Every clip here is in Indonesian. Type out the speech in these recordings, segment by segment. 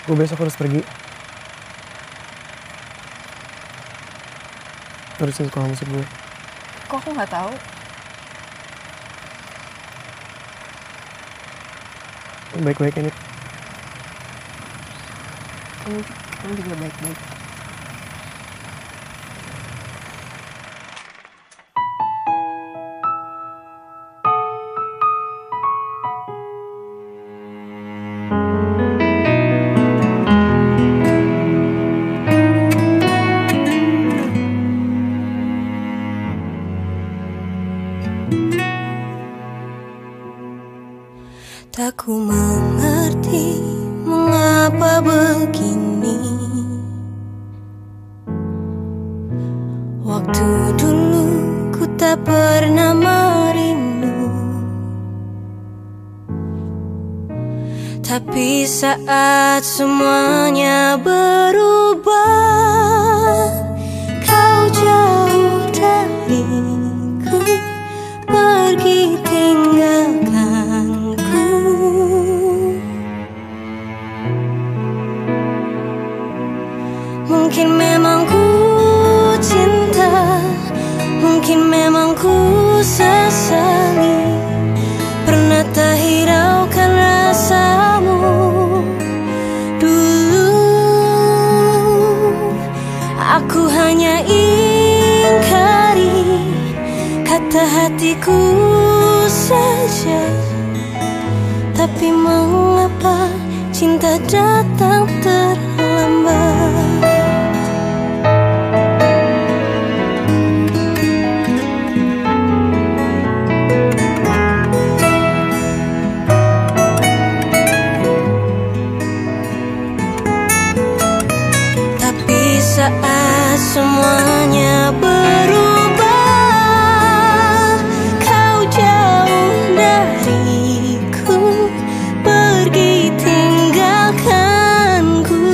Gue besok harus pergi. Terusin sekolah musik gue. Kok aku nggak tahu? Baik-baik ini. Kamu juga baik-baik. Tak ku mengerti mengapa begini. Waktu dulu ku tak pernah merindu, tapi saat semuanya berubah, kau jauh dariku, pergi tinggalkanku. Mungkin memang ku cinta, mungkin memang ku sesali, pernah tak hiraukan rasamu dulu. Aku hanya ingkari kata hatiku saja, tapi mengapa cinta datang terlambat? Saat semuanya berubah, kau jauh dariku, pergi tinggalkanku.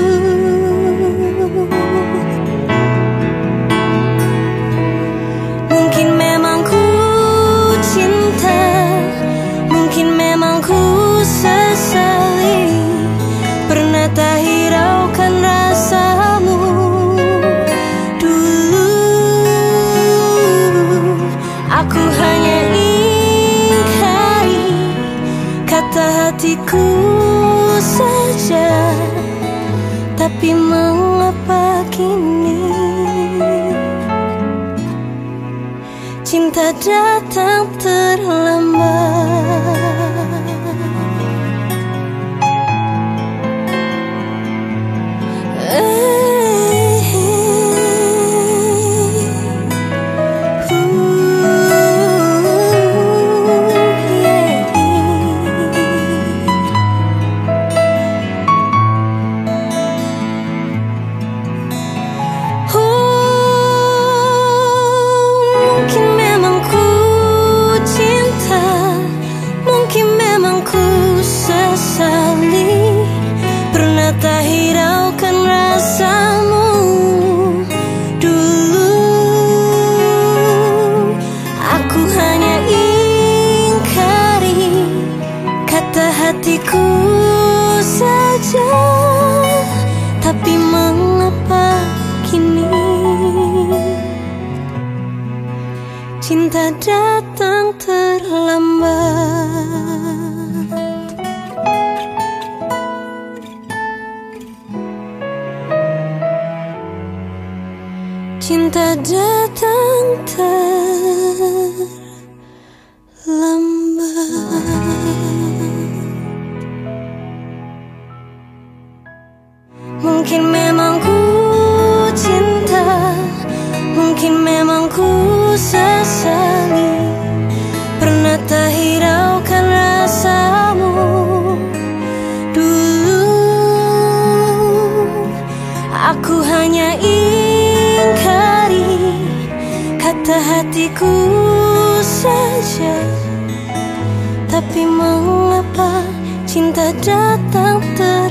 Mungkin memang ku cinta, mungkin memang ku sesali, pernah tak hiraukan rasamu. Aku hanya ingkari kata hatiku saja, tapi mengapa kini cinta datang terlambat? Tak hiraukan rasamu dulu. Aku hanya ingkari kata hatiku saja, tapi mengapa kini cinta datang terlambat? Cinta datang terlambat. Mungkin memang ku cinta, mungkin memang ku sesali, pernah tak hiraukan rasamu dulu. Aku hanya ingkari kata hatiku saja, tapi mengapa cinta datang terlambat?